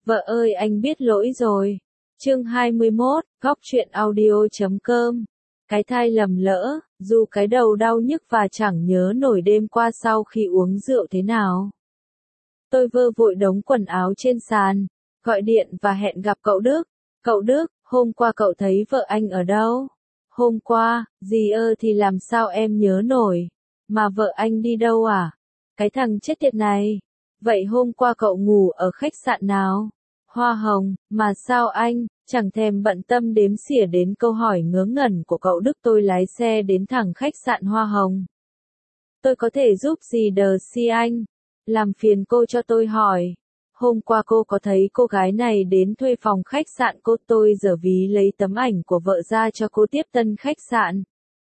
Vợ ơi anh biết lỗi rồi. Chương 21, góc truyện audio.com. Cái thai lầm lỡ, dù cái đầu đau nhức và chẳng nhớ nổi đêm qua sau khi uống rượu thế nào. Tôi vơ vội đống quần áo trên sàn, gọi điện và hẹn gặp cậu Đức. Cậu Đức, hôm qua cậu thấy vợ anh ở đâu? Hôm qua, gì ơ thì làm sao em nhớ nổi. Mà vợ anh đi đâu à? Cái thằng chết tiệt này. Vậy hôm qua cậu ngủ ở khách sạn nào? Hoa Hồng, mà sao anh, chẳng thèm bận tâm đếm xỉa đến câu hỏi ngớ ngẩn của cậu Đức. Tôi lái xe đến thẳng khách sạn Hoa Hồng. Tôi có thể giúp gì đờ si anh? Làm phiền cô cho tôi hỏi. Hôm qua cô có thấy cô gái này đến thuê phòng khách sạn cô? Tôi giở ví lấy tấm ảnh của vợ ra cho cô tiếp tân khách sạn.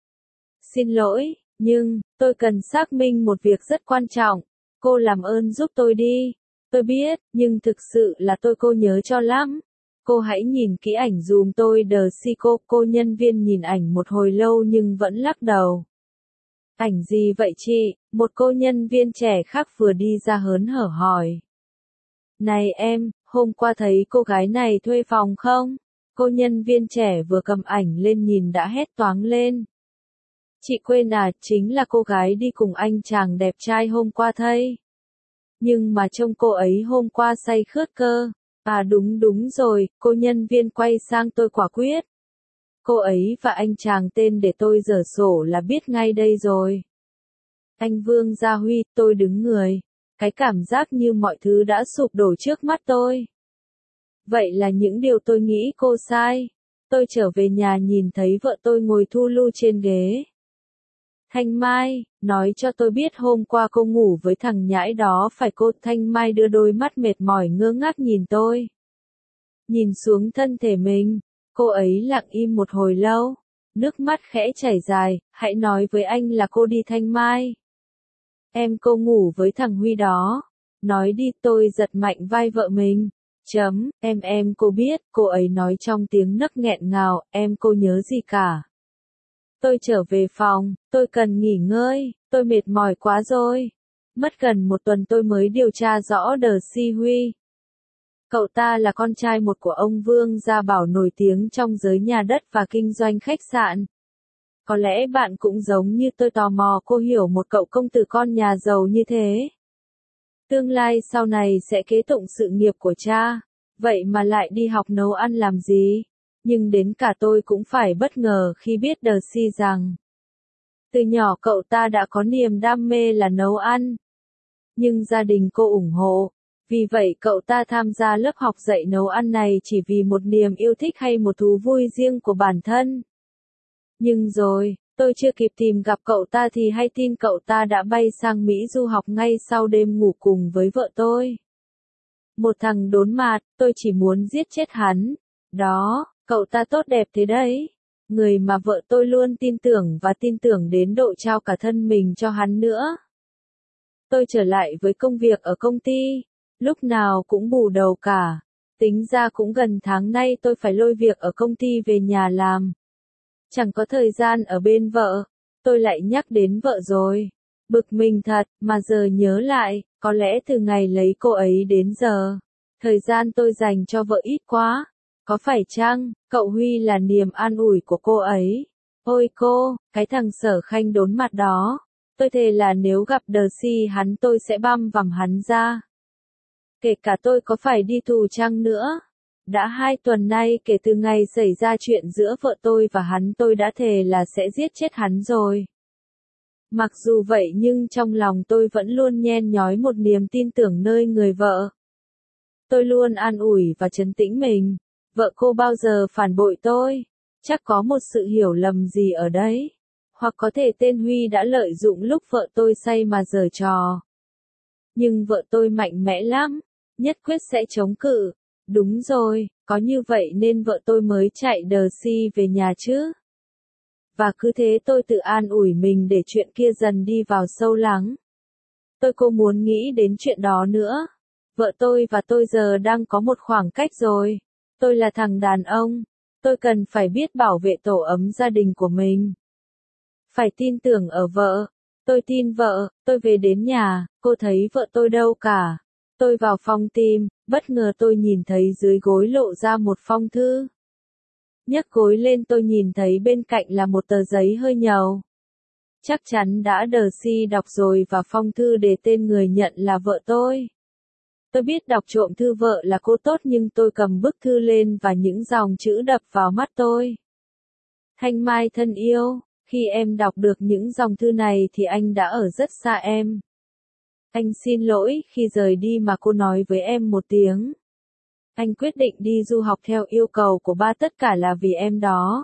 Xin lỗi, nhưng, tôi cần xác minh một việc rất quan trọng. Cô làm ơn giúp tôi đi. Tôi biết, nhưng thực sự là cô nhớ cho lắm. Cô hãy nhìn kỹ ảnh dùm tôi đờ si cô nhân viên nhìn ảnh một hồi lâu nhưng vẫn lắc đầu. Ảnh gì vậy chị? Một cô nhân viên trẻ khác vừa đi ra hớn hở hỏi. Này em, hôm qua thấy cô gái này thuê phòng không? Cô nhân viên trẻ vừa cầm ảnh lên nhìn đã hét toáng lên. Chị quên à, chính là cô gái đi cùng anh chàng đẹp trai hôm qua thấy. Nhưng mà trông cô ấy hôm qua say khướt cơ. À đúng rồi, cô nhân viên quay sang tôi quả quyết. Cô ấy và anh chàng tên để tôi dở sổ là biết ngay đây rồi. Anh Vương Gia Huy, tôi đứng người. Cái cảm giác như mọi thứ đã sụp đổ trước mắt tôi. Vậy là những điều tôi nghĩ cô sai. Tôi trở về nhà nhìn thấy vợ tôi ngồi thu lu trên ghế. Thanh Mai, nói cho tôi biết hôm qua cô ngủ với thằng nhãi đó phải cô? Thanh Mai đưa đôi mắt mệt mỏi ngơ ngác nhìn tôi. Nhìn xuống thân thể mình, cô ấy lặng im một hồi lâu, nước mắt khẽ chảy dài. Hãy nói với anh là cô đi Thanh Mai. Cô ngủ với thằng Huy đó. Nói đi, tôi giật mạnh vai vợ mình. Cô biết, cô ấy nói trong tiếng nấc nghẹn ngào, cô nhớ gì cả. Tôi trở về phòng, tôi cần nghỉ ngơi, tôi mệt mỏi quá rồi. Mất gần một tuần tôi mới điều tra rõ đờ si Huy. Cậu ta là con trai một của ông Vương Gia Bảo nổi tiếng trong giới nhà đất và kinh doanh khách sạn. Có lẽ bạn cũng giống như tôi tò mò cô hiểu một cậu công tử con nhà giàu như thế. Tương lai sau này sẽ kế tụng sự nghiệp của cha, vậy mà lại đi học nấu ăn làm gì? Nhưng đến cả tôi cũng phải bất ngờ khi biết đờ si rằng từ nhỏ cậu ta đã có niềm đam mê là nấu ăn. Nhưng gia đình cô ủng hộ, vì vậy cậu ta tham gia lớp học dạy nấu ăn này chỉ vì một niềm yêu thích hay một thú vui riêng của bản thân. Nhưng rồi, tôi chưa kịp tìm gặp cậu ta thì hay tin cậu ta đã bay sang Mỹ du học ngay sau đêm ngủ cùng với vợ tôi. Một thằng đốn mạt, tôi chỉ muốn giết chết hắn. Đó, cậu ta tốt đẹp thế đấy. Người mà vợ tôi luôn tin tưởng và tin tưởng đến độ trao cả thân mình cho hắn nữa. Tôi trở lại với công việc ở công ty, lúc nào cũng bù đầu cả. Tính ra cũng gần tháng nay tôi phải lôi việc ở công ty về nhà làm. Chẳng có thời gian ở bên vợ, tôi lại nhắc đến vợ rồi. Bực mình thật, mà giờ nhớ lại, có lẽ từ ngày lấy cô ấy đến giờ, thời gian tôi dành cho vợ ít quá. Có phải chăng, cậu Huy là niềm an ủi của cô ấy? Ôi cô, cái thằng Sở Khanh đốn mặt đó. Tôi thề là nếu gặp đờ si hắn tôi sẽ băm vằm hắn ra. Kể cả tôi có phải đi tù chăng nữa. Đã 2 tuần nay kể từ ngày xảy ra chuyện giữa vợ tôi và hắn tôi đã thề là sẽ giết chết hắn rồi. Mặc dù vậy nhưng trong lòng tôi vẫn luôn nhen nhói một niềm tin tưởng nơi người vợ. Tôi luôn an ủi và trấn tĩnh mình. Vợ cô bao giờ phản bội tôi? Chắc có một sự hiểu lầm gì ở đấy. Hoặc có thể tên Huy đã lợi dụng lúc vợ tôi say mà giở trò. Nhưng vợ tôi mạnh mẽ lắm, nhất quyết sẽ chống cự. Đúng rồi, có như vậy nên vợ tôi mới chạy đờ si về nhà chứ. Và cứ thế tôi tự an ủi mình để chuyện kia dần đi vào sâu lắng. Tôi không muốn nghĩ đến chuyện đó nữa. Vợ tôi và tôi giờ đang có một khoảng cách rồi. Tôi là thằng đàn ông. Tôi cần phải biết bảo vệ tổ ấm gia đình của mình. Phải tin tưởng ở vợ. Tôi tin vợ, tôi về đến nhà, cô thấy vợ tôi đâu cả. Tôi vào phòng tìm, bất ngờ tôi nhìn thấy dưới gối lộ ra một phong thư. Nhấc gối lên tôi nhìn thấy bên cạnh là một tờ giấy hơi nhàu. Chắc chắn đã Darcy đọc rồi và phong thư để tên người nhận là vợ tôi. Tôi biết đọc trộm thư vợ là cô tốt nhưng tôi cầm bức thư lên và những dòng chữ đập vào mắt tôi. Thanh Mai thân yêu, khi em đọc được những dòng thư này thì anh đã ở rất xa em. Anh xin lỗi khi rời đi mà cô nói với em một tiếng. Anh quyết định đi du học theo yêu cầu của ba, tất cả là vì em đó.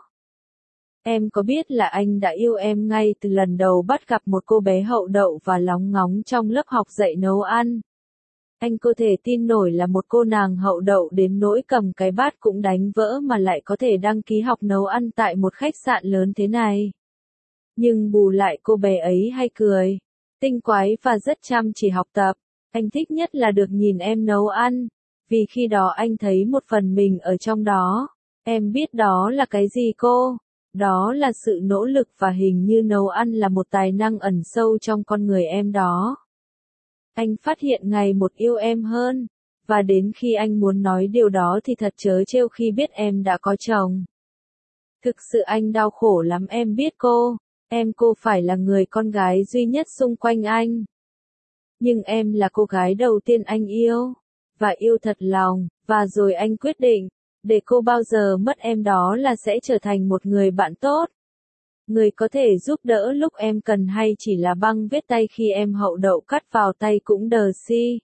Em có biết là anh đã yêu em ngay từ lần đầu bắt gặp một cô bé hậu đậu và lóng ngóng trong lớp học dạy nấu ăn. Anh có thể tin nổi là một cô nàng hậu đậu đến nỗi cầm cái bát cũng đánh vỡ mà lại có thể đăng ký học nấu ăn tại một khách sạn lớn thế này. Nhưng bù lại cô bé ấy hay cười, tinh quái và rất chăm chỉ học tập. Anh thích nhất là được nhìn em nấu ăn, vì khi đó anh thấy một phần mình ở trong đó. Em biết đó là cái gì cô? Đó là sự nỗ lực và hình như nấu ăn là một tài năng ẩn sâu trong con người em đó. Anh phát hiện ngày một yêu em hơn, và đến khi anh muốn nói điều đó thì thật trớ trêu khi biết em đã có chồng. Thực sự anh đau khổ lắm em biết cô, cô phải là người con gái duy nhất xung quanh anh. Nhưng em là cô gái đầu tiên anh yêu, và yêu thật lòng, và rồi anh quyết định, để cô bao giờ mất em đó là sẽ trở thành một người bạn tốt. Người có thể giúp đỡ lúc em cần hay chỉ là băng viết tay khi em hậu đậu cắt vào tay cũng Darcy.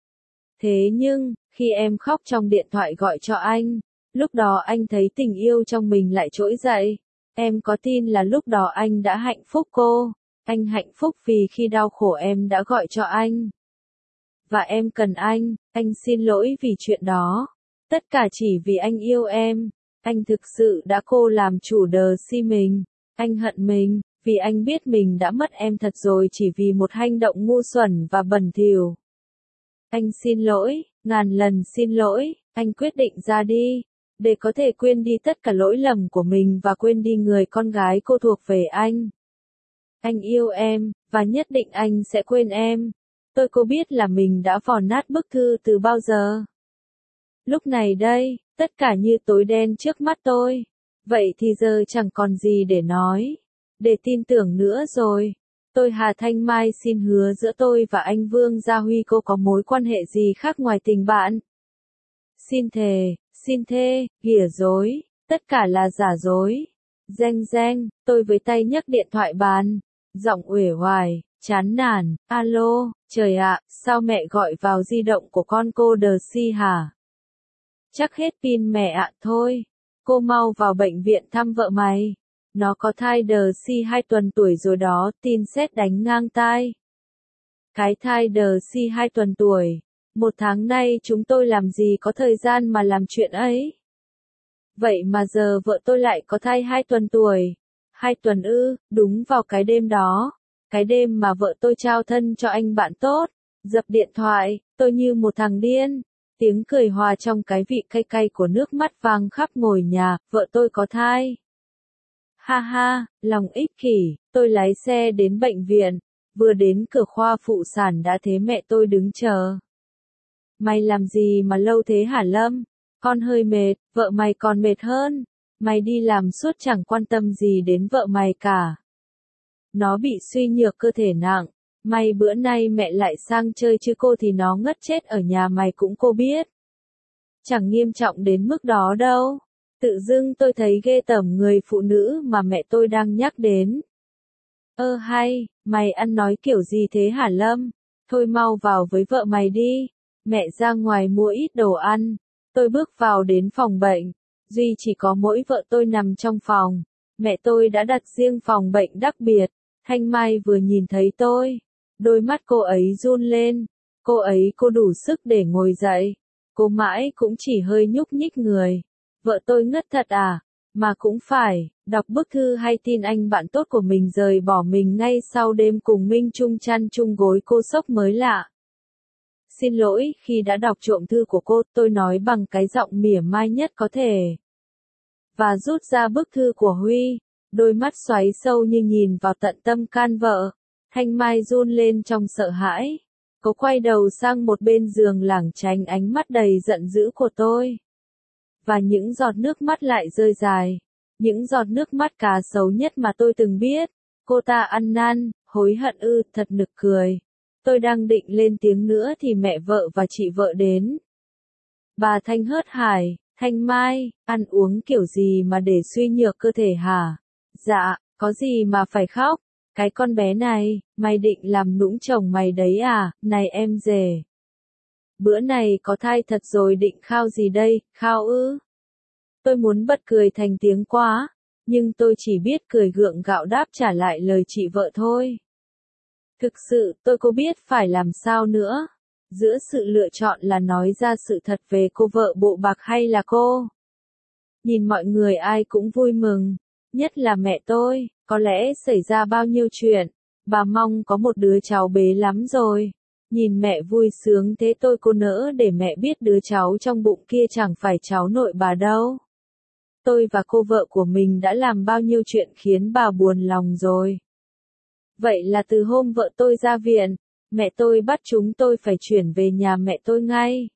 Thế nhưng, khi em khóc trong điện thoại gọi cho anh, lúc đó anh thấy tình yêu trong mình lại trỗi dậy. Em có tin là lúc đó anh đã hạnh phúc cô? Anh hạnh phúc vì khi đau khổ em đã gọi cho anh. Và em cần anh xin lỗi vì chuyện đó. Tất cả chỉ vì anh yêu em. Anh thực sự đã cô làm chủ Darcy mình. Anh hận mình, vì anh biết mình đã mất em thật rồi chỉ vì một hành động ngu xuẩn và bẩn thỉu. Anh xin lỗi, ngàn lần xin lỗi, anh quyết định ra đi, để có thể quên đi tất cả lỗi lầm của mình và quên đi người con gái cô thuộc về anh. Anh yêu em, và nhất định anh sẽ quên em. Tôi có biết là mình đã vò nát bức thư từ bao giờ. Lúc này đây, tất cả như tối đen trước mắt tôi. Vậy thì giờ chẳng còn gì để nói, để tin tưởng nữa rồi. Tôi Hà Thanh Mai xin hứa giữa tôi và anh Vương Gia Huy cô có mối quan hệ gì khác ngoài tình bạn. Xin thề, xin thề, ghỉa dối, tất cả là giả dối. Reng reng, tôi với tay nhấc điện thoại bàn, giọng uể oải, chán nản, alo, trời ạ, sao mẹ gọi vào di động của con cô Darcy hả? Chắc hết pin mẹ ạ, thôi. Cô mau vào bệnh viện thăm vợ mày. Nó có thai Darcy 2 tuần tuổi rồi đó, tin sét đánh ngang tai. Cái thai Darcy 2 tuần tuổi. 1 tháng nay chúng tôi làm gì có thời gian mà làm chuyện ấy. Vậy mà giờ vợ tôi lại có thai 2 tuần tuổi. 2 tuần ư, đúng vào cái đêm đó. Cái đêm mà vợ tôi trao thân cho anh bạn tốt. Dập điện thoại, tôi như một thằng điên. Tiếng cười hòa trong cái vị cay cay của nước mắt vang khắp ngôi nhà, vợ tôi có thai. Ha ha, lòng ích kỷ, tôi lái xe đến bệnh viện, vừa đến cửa khoa phụ sản đã thấy mẹ tôi đứng chờ. Mày làm gì mà lâu thế hả Lâm? Con hơi mệt, vợ mày còn mệt hơn. Mày đi làm suốt chẳng quan tâm gì đến vợ mày cả. Nó bị suy nhược cơ thể nặng. May bữa nay mẹ lại sang chơi chứ cô thì nó ngất chết ở nhà mày cũng cô biết. Chẳng nghiêm trọng đến mức đó đâu. Tự dưng tôi thấy ghê tởm người phụ nữ mà mẹ tôi đang nhắc đến. Hay, mày ăn nói kiểu gì thế hả Lâm? Thôi mau vào với vợ mày đi. Mẹ ra ngoài mua ít đồ ăn. Tôi bước vào đến phòng bệnh. Duy chỉ có mỗi vợ tôi nằm trong phòng. Mẹ tôi đã đặt riêng phòng bệnh đặc biệt. Thanh Mai vừa nhìn thấy tôi. Đôi mắt cô ấy run lên. Cô đủ sức để ngồi dậy. Cô mãi cũng chỉ hơi nhúc nhích người. Vợ tôi ngất thật à? Mà cũng phải, đọc bức thư hay tin anh bạn tốt của mình rời bỏ mình ngay sau đêm cùng Minh chung chăn chung gối cô sốc mới lạ. Xin lỗi khi đã đọc trộm thư của cô, tôi nói bằng cái giọng mỉa mai nhất có thể. Và rút ra bức thư của Huy, đôi mắt xoáy sâu như nhìn vào tận tâm can vợ. Thanh Mai run lên trong sợ hãi. Cô quay đầu sang một bên giường lảng tránh ánh mắt đầy giận dữ của tôi. Và những giọt nước mắt lại rơi dài. Những giọt nước mắt cá sấu nhất mà tôi từng biết. Cô ta ăn năn, hối hận thật nực cười. Tôi đang định lên tiếng nữa thì mẹ vợ và chị vợ đến. Bà Thanh hớt hải, Thanh Mai, ăn uống kiểu gì mà để suy nhược cơ thể hả? Dạ, có gì mà phải khóc? Cái con bé này, mày định làm nũng chồng mày đấy à? Này em rể. Bữa này có thai thật rồi định khao gì đây? Khao ư? Tôi muốn bật cười thành tiếng quá, nhưng tôi chỉ biết cười gượng gạo đáp trả lại lời chị vợ thôi. Thực sự tôi có biết phải làm sao nữa. Giữa sự lựa chọn là nói ra sự thật về cô vợ bộ bạc hay là cô. Nhìn mọi người ai cũng vui mừng, nhất là mẹ tôi, có lẽ xảy ra bao nhiêu chuyện, bà mong có một đứa cháu bế lắm rồi. Nhìn mẹ vui sướng thế tôi cố nỡ để mẹ biết đứa cháu trong bụng kia chẳng phải cháu nội bà đâu. Tôi và cô vợ của mình đã làm bao nhiêu chuyện khiến bà buồn lòng rồi. Vậy là từ hôm vợ tôi ra viện, mẹ tôi bắt chúng tôi phải chuyển về nhà mẹ tôi ngay.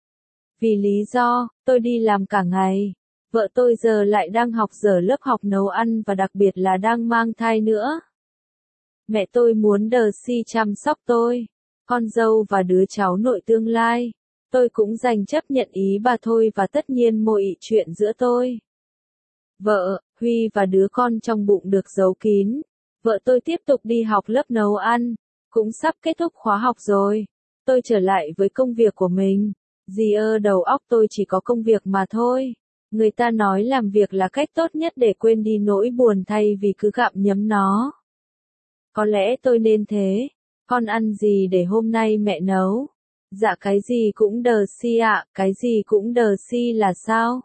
Vì lý do, tôi đi làm cả ngày. Vợ tôi giờ lại đang học dở lớp học nấu ăn và đặc biệt là đang mang thai nữa. Mẹ tôi muốn Đờ-Si chăm sóc tôi, con dâu và đứa cháu nội tương lai. Tôi cũng đành chấp nhận ý bà thôi và tất nhiên mọi chuyện giữa tôi, vợ, Huy và đứa con trong bụng được giấu kín. Vợ tôi tiếp tục đi học lớp nấu ăn, cũng sắp kết thúc khóa học rồi. Tôi trở lại với công việc của mình. Đầu óc tôi chỉ có công việc mà thôi. Người ta nói làm việc là cách tốt nhất để quên đi nỗi buồn thay vì cứ gặm nhấm nó. Có lẽ tôi nên thế. Con ăn gì để hôm nay mẹ nấu? Dạ cái gì cũng Đờ-Si ạ, cái gì cũng Đờ-Si là sao?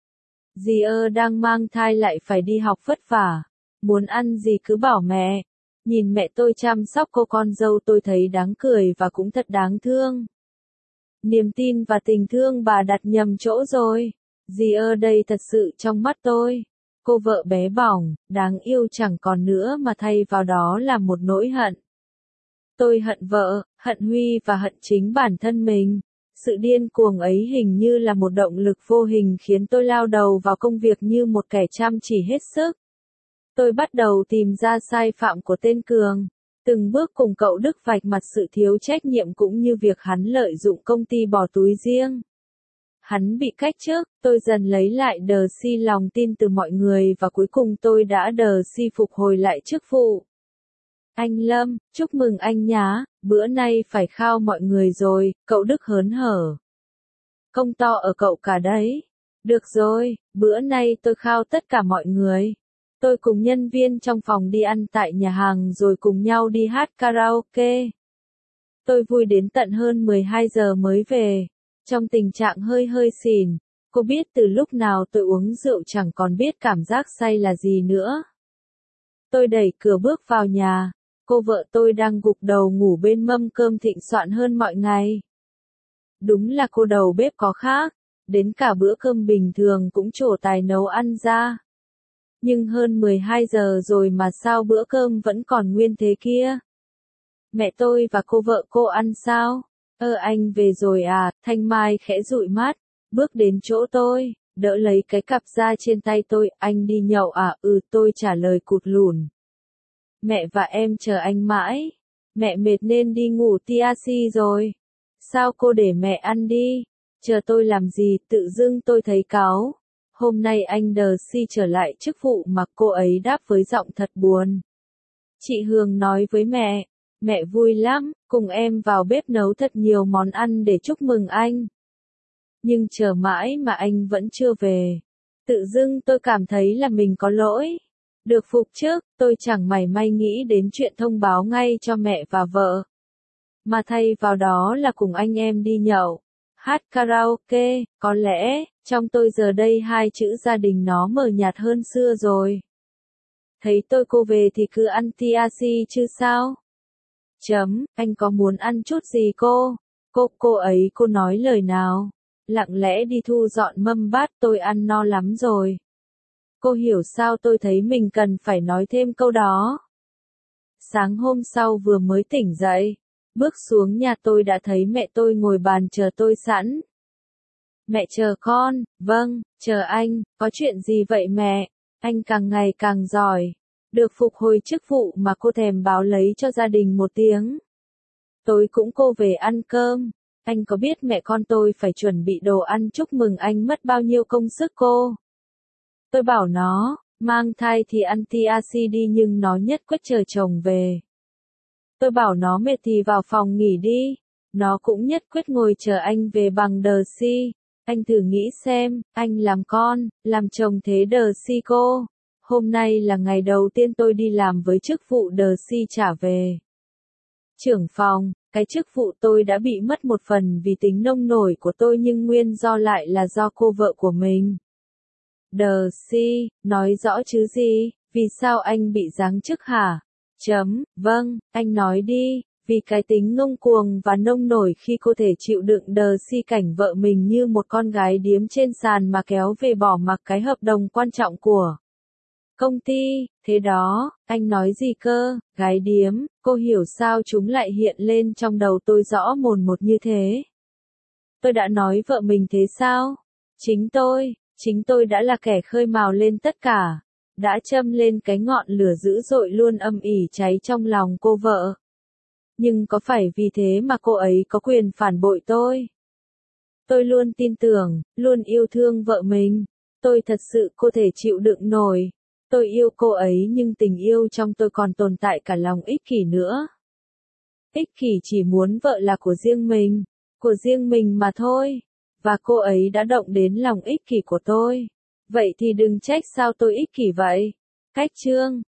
Đang mang thai lại phải đi học vất vả. Muốn ăn gì cứ bảo mẹ. Nhìn mẹ tôi chăm sóc cô con dâu tôi thấy đáng cười và cũng thật đáng thương. Niềm tin và tình thương bà đặt nhầm chỗ rồi. Đây thật sự trong mắt tôi. Cô vợ bé bỏng, đáng yêu chẳng còn nữa mà thay vào đó là một nỗi hận. Tôi hận vợ, hận Huy và hận chính bản thân mình. Sự điên cuồng ấy hình như là một động lực vô hình khiến tôi lao đầu vào công việc như một kẻ chăm chỉ hết sức. Tôi bắt đầu tìm ra sai phạm của tên Cường. Từng bước cùng cậu Đức vạch mặt sự thiếu trách nhiệm cũng như việc hắn lợi dụng công ty bỏ túi riêng. Hắn bị cách chức, tôi dần lấy lại Đờ-Si lòng tin từ mọi người và cuối cùng tôi đã Đờ-Si phục hồi lại chức vụ. Anh Lâm, chúc mừng anh nhá, bữa nay phải khao mọi người rồi, cậu Đức hớn hở. Công to ở cậu cả đấy. Được rồi, bữa nay tôi khao tất cả mọi người. Tôi cùng nhân viên trong phòng đi ăn tại nhà hàng rồi cùng nhau đi hát karaoke. Tôi vui đến tận hơn 12 giờ mới về, trong tình trạng hơi xỉn. Cô biết từ lúc nào tôi uống rượu chẳng còn biết cảm giác say là gì nữa. Tôi đẩy cửa bước vào nhà, cô vợ tôi đang gục đầu ngủ bên mâm cơm thịnh soạn hơn mọi ngày. Đúng là cô đầu bếp có khác, đến cả bữa cơm bình thường cũng trổ tài nấu ăn ra. Nhưng hơn 12 giờ rồi mà sao bữa cơm vẫn còn nguyên thế kia? Mẹ tôi và cô vợ cô ăn sao? Anh về rồi à? Thanh Mai khẽ dụi mắt, bước đến chỗ tôi, đỡ lấy cái cặp ra trên tay tôi. Anh đi nhậu à? Tôi trả lời cụt lùn. Mẹ và em chờ anh mãi. Mẹ mệt nên đi ngủ tiasi rồi. Sao cô để mẹ ăn đi? Chờ tôi làm gì? Tự dưng tôi thấy cáu. Hôm nay anh Đờ-Si trở lại chức vụ mà cô ấy đáp với giọng thật buồn. Chị Hương nói với mẹ vui lắm, cùng em vào bếp nấu thật nhiều món ăn để chúc mừng anh. Nhưng chờ mãi mà anh vẫn chưa về. Tự dưng tôi cảm thấy là mình có lỗi. Được phục trước, tôi chẳng mảy may nghĩ đến chuyện thông báo ngay cho mẹ và vợ. Mà thay vào đó là cùng anh em đi nhậu, hát karaoke, có lẽ, trong tôi giờ đây hai chữ gia đình nó mờ nhạt hơn xưa rồi. Thấy tôi cô về thì cứ ăn tiasi chứ sao? Anh có muốn ăn chút gì cô? Cô nói lời nào? Lặng lẽ đi thu dọn mâm bát, tôi ăn no lắm rồi. Cô hiểu sao tôi thấy mình cần phải nói thêm câu đó. Sáng hôm sau vừa mới tỉnh dậy, Bước xuống nhà tôi đã thấy mẹ tôi ngồi bàn chờ tôi sẵn. Mẹ chờ con, vâng, chờ anh, có chuyện gì vậy mẹ? Anh càng ngày càng giỏi. Được phục hồi chức vụ mà cô thèm báo lấy cho gia đình một tiếng. Tối cũng cô về ăn cơm. Anh có biết mẹ con tôi phải chuẩn bị đồ ăn chúc mừng anh mất bao nhiêu công sức cô? Tôi bảo nó, mang thai thì ăn TRC đi nhưng nó nhất quyết chờ chồng về. Tôi bảo nó mệt thì vào phòng nghỉ đi. Nó cũng nhất quyết ngồi chờ anh về bằng đờ si. Anh thử nghĩ xem, anh làm con, làm chồng thế đờ si cô. Hôm nay là ngày đầu tiên tôi đi làm với chức vụ đờ si trả về. Trưởng phòng, cái chức vụ tôi đã bị mất một phần vì tính nông nổi của tôi nhưng nguyên do lại là do cô vợ của mình. Đờ si, nói rõ chứ gì, vì sao anh bị giáng chức hả? Vâng, anh nói đi, vì cái tính ngông cuồng và nông nổi khi cô thể chịu đựng đờ si cảnh vợ mình như một con gái điếm trên sàn mà kéo về bỏ mặc cái hợp đồng quan trọng của công ty, thế đó, anh nói gì cơ, gái điếm, cô hiểu sao chúng lại hiện lên trong đầu tôi rõ mồn một như thế. Tôi đã nói vợ mình thế sao? Chính tôi đã là kẻ khơi mào lên tất cả, đã châm lên cái ngọn lửa dữ dội luôn âm ỉ cháy trong lòng cô vợ. Nhưng có phải vì thế mà cô ấy có quyền phản bội tôi? Tôi luôn tin tưởng, luôn yêu thương vợ mình. Tôi thật sự có thể chịu đựng nổi. Tôi yêu cô ấy nhưng tình yêu trong tôi còn tồn tại cả lòng ích kỷ nữa. Ích kỷ chỉ muốn vợ là của riêng mình mà thôi. Và cô ấy đã động đến lòng ích kỷ của tôi. Vậy thì đừng trách sao tôi ích kỷ vậy. Cách chương